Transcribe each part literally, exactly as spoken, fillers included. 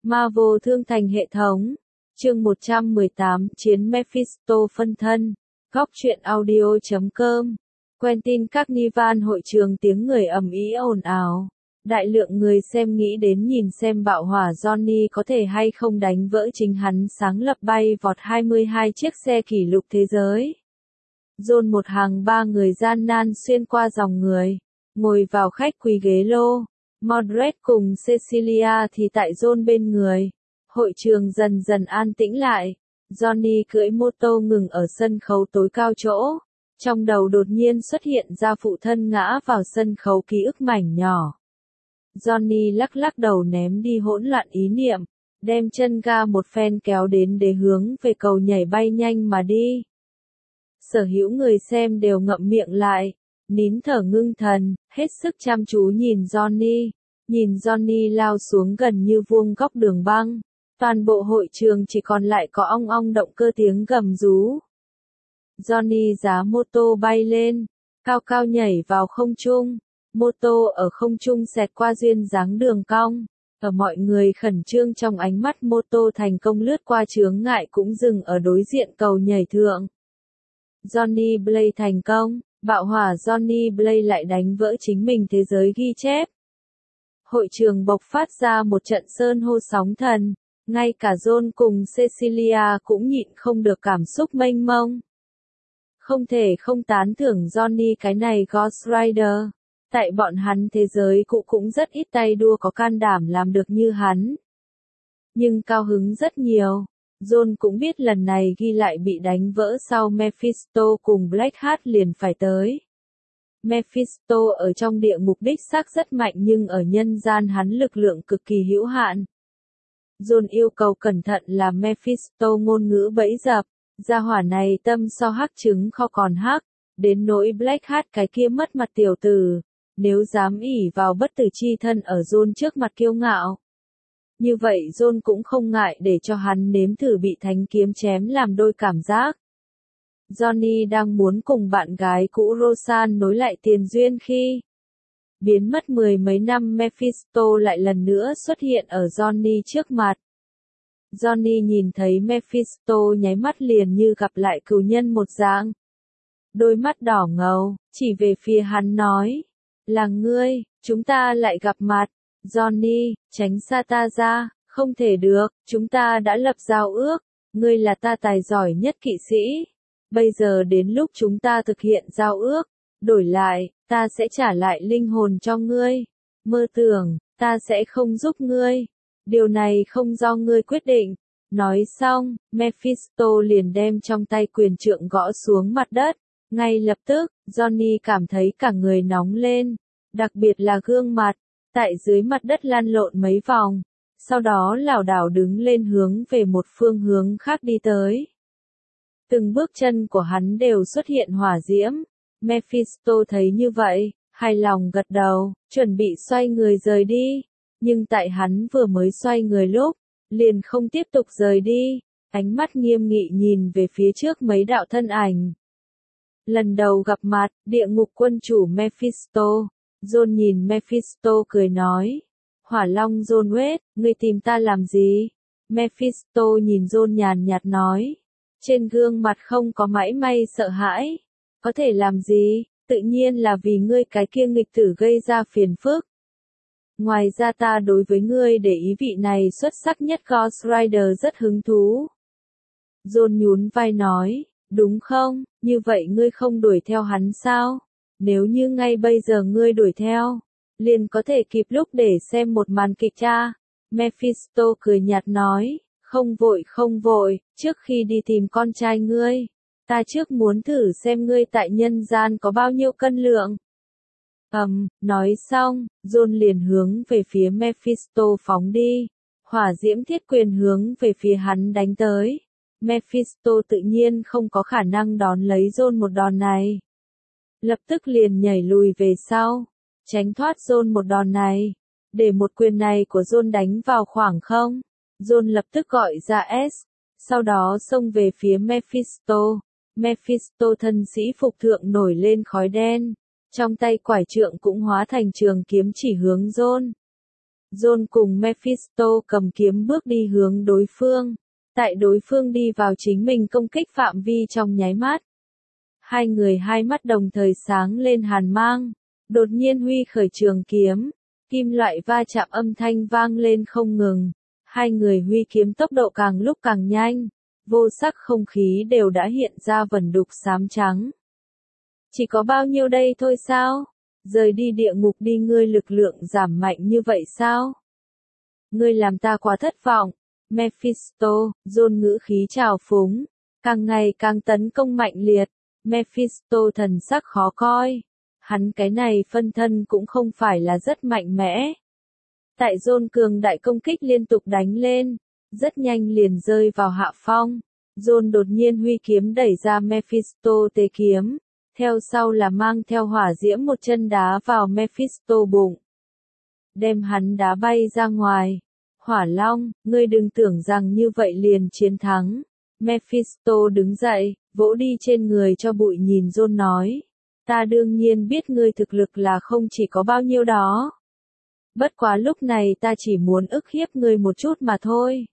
Marvel Thương Thành Hệ Thống. Chương một trăm mười tám Chiến Mephisto phân thân. Góc truyện audio chấm com. Quentin Carnival hội trường tiếng người ầm ĩ ồn ào. Đại lượng người xem nghĩ đến nhìn xem bạo hỏa Johnny có thể hay không đánh vỡ chính hắn sáng lập bay vọt hai mươi hai chiếc xe kỷ lục thế giới. John một hàng ba người gian nan xuyên qua dòng người, ngồi vào khách quý ghế lô. Mordred cùng Cecilia thì tại John bên người. Hội trường dần dần an tĩnh lại. Johnny cưỡi mô tô ngừng ở sân khấu tối cao chỗ. Trong đầu đột nhiên xuất hiện ra phụ thân ngã vào sân khấu ký ức mảnh nhỏ. Johnny lắc lắc đầu ném đi hỗn loạn ý niệm, đem chân ga một phen kéo đến để hướng về cầu nhảy bay nhanh mà đi. Sở hữu người xem đều ngậm miệng lại, nín thở ngưng thần, hết sức chăm chú nhìn Johnny. Nhìn Johnny lao xuống gần như vuông góc đường băng. Toàn bộ hội trường chỉ còn lại có ong ong động cơ tiếng gầm rú. Johnny giá mô tô bay lên, cao cao nhảy vào không trung. Mô tô ở không trung xẹt qua duyên dáng đường cong. Ở mọi người khẩn trương trong ánh mắt, mô tô thành công lướt qua chướng ngại cũng dừng ở đối diện cầu nhảy thượng. Johnny Blaze thành công, bạo hỏa Johnny Blaze lại đánh vỡ chính mình thế giới ghi chép. Hội trường bộc phát ra một trận sơn hô sóng thần, ngay cả John cùng Cecilia cũng nhịn không được cảm xúc mênh mông. Không thể không tán thưởng Johnny cái này Ghost Rider. Tại bọn hắn thế giới cũ cũng rất ít tay đua có can đảm làm được như hắn. Nhưng cao hứng rất nhiều. John cũng biết lần này ghi lại bị đánh vỡ sau Mephisto cùng Blackheart liền phải tới. Mephisto ở trong địa ngục đích xác rất mạnh nhưng ở nhân gian hắn lực lượng cực kỳ hữu hạn. John yêu cầu cẩn thận làm Mephisto ngôn ngữ bẫy dập, gia hỏa này tâm so hắc trứng kho còn hắc, đến nỗi Blackheart cái kia mất mặt tiểu tử, nếu dám ỷ vào bất tử chi thân ở John trước mặt kiêu ngạo. Như vậy John cũng không ngại để cho hắn nếm thử bị thánh kiếm chém làm đôi cảm giác. Johnny đang muốn cùng bạn gái cũ Roseanne nối lại tiền duyên khi biến mất mười mấy năm, Mephisto lại lần nữa xuất hiện ở Johnny trước mặt. Johnny nhìn thấy Mephisto nháy mắt liền như gặp lại cừu nhân một dạng. Đôi mắt đỏ ngầu, chỉ về phía hắn nói, là ngươi, chúng ta lại gặp mặt. Johnny, tránh xa ta ra, không thể được, chúng ta đã lập giao ước, ngươi là ta tài giỏi nhất kỵ sĩ. Bây giờ đến lúc chúng ta thực hiện giao ước, đổi lại, ta sẽ trả lại linh hồn cho ngươi. Mơ tưởng, ta sẽ không giúp ngươi. Điều này không do ngươi quyết định. Nói xong, Mephisto liền đem trong tay quyền trượng gõ xuống mặt đất. Ngay lập tức, Johnny cảm thấy cả người nóng lên, đặc biệt là gương mặt, tại dưới mặt đất lăn lộn mấy vòng, sau đó lảo đảo đứng lên hướng về một phương hướng khác đi tới. Từng bước chân của hắn đều xuất hiện hỏa diễm. Mephisto thấy như vậy, hài lòng gật đầu, chuẩn bị xoay người rời đi. Nhưng tại hắn vừa mới xoay người lúc, liền không tiếp tục rời đi, ánh mắt nghiêm nghị nhìn về phía trước mấy đạo thân ảnh. Lần đầu gặp mặt, địa ngục quân chủ Mephisto. John nhìn Mephisto cười nói, Hỏa Long John West, ngươi tìm ta làm gì? Mephisto nhìn John nhàn nhạt nói, trên gương mặt không có mảy may sợ hãi. Có thể làm gì, tự nhiên là vì ngươi cái kia nghịch tử gây ra phiền phức. Ngoài ra ta đối với ngươi để ý vị này xuất sắc nhất Ghost Rider rất hứng thú. John nhún vai nói, đúng không, như vậy ngươi không đuổi theo hắn sao? Nếu như ngay bây giờ ngươi đuổi theo, liền có thể kịp lúc để xem một màn kịch cha. Mephisto cười nhạt nói, không vội không vội, trước khi đi tìm con trai ngươi, ta trước muốn thử xem ngươi tại nhân gian có bao nhiêu cân lượng. Ầm, um, nói xong, John liền hướng về phía Mephisto phóng đi. Hỏa diễm thiết quyền hướng về phía hắn đánh tới. Mephisto tự nhiên không có khả năng đón lấy John một đòn này. Lập tức liền nhảy lùi về sau, tránh thoát John một đòn này. Để một quyền này của John đánh vào khoảng không, John lập tức gọi ra S, sau đó xông về phía Mephisto. Mephisto thân sĩ phục thượng nổi lên khói đen, trong tay quải trượng cũng hóa thành trường kiếm chỉ hướng John. John cùng Mephisto cầm kiếm bước đi hướng đối phương. Tại đối phương đi vào chính mình công kích phạm vi trong nháy mắt. Hai người hai mắt đồng thời sáng lên hàn mang. Đột nhiên huy khởi trường kiếm. Kim loại va chạm âm thanh vang lên không ngừng. Hai người huy kiếm tốc độ càng lúc càng nhanh. Vô sắc không khí đều đã hiện ra vẩn đục xám trắng. Chỉ có bao nhiêu đây thôi sao? Rời đi địa ngục đi, ngươi lực lượng giảm mạnh như vậy sao? Ngươi làm ta quá thất vọng. Mephisto, John ngữ khí trào phúng, càng ngày càng tấn công mạnh liệt. Mephisto thần sắc khó coi. Hắn cái này phân thân cũng không phải là rất mạnh mẽ. Tại John cường đại công kích liên tục đánh lên, rất nhanh liền rơi vào hạ phong. John đột nhiên huy kiếm đẩy ra Mephisto tê kiếm. Theo sau là mang theo hỏa diễm một chân đá vào Mephisto bụng. Đem hắn đá bay ra ngoài. Hỏa Long, ngươi đừng tưởng rằng như vậy liền chiến thắng. Mephisto đứng dậy, vỗ đi trên người cho bụi nhìn John nói. Ta đương nhiên biết ngươi thực lực là không chỉ có bao nhiêu đó. Bất quá lúc này ta chỉ muốn ức hiếp ngươi một chút mà thôi.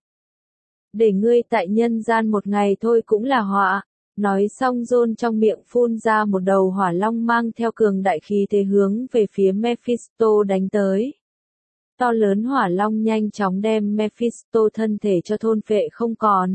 Để ngươi tại nhân gian một ngày thôi cũng là họa. Nói xong John trong miệng phun ra một đầu hỏa long mang theo cường đại khí thế hướng về phía Mephisto đánh tới. To lớn hỏa long nhanh chóng đem Mephisto thân thể cho thôn phệ không còn.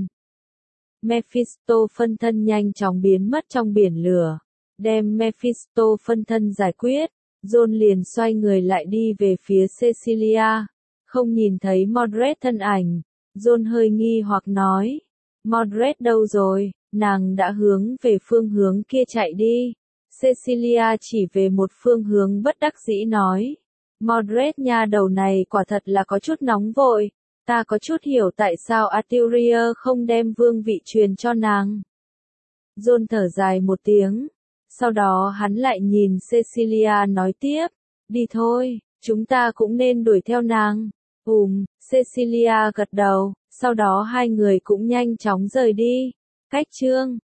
Mephisto phân thân nhanh chóng biến mất trong biển lửa. Đem Mephisto phân thân giải quyết, John liền xoay người lại đi về phía Cecilia. Không nhìn thấy Mordred thân ảnh, John hơi nghi hoặc nói. Mordred đâu rồi? Nàng đã hướng về phương hướng kia chạy đi. Cecilia chỉ về một phương hướng bất đắc dĩ nói. Mordred nha đầu này quả thật là có chút nóng vội. Ta có chút hiểu tại sao Arturia không đem vương vị truyền cho nàng. John thở dài một tiếng. Sau đó hắn lại nhìn Cecilia nói tiếp. Đi thôi, chúng ta cũng nên đuổi theo nàng. Ừm, Cecilia gật đầu. Sau đó hai người cũng nhanh chóng rời đi. Cách chương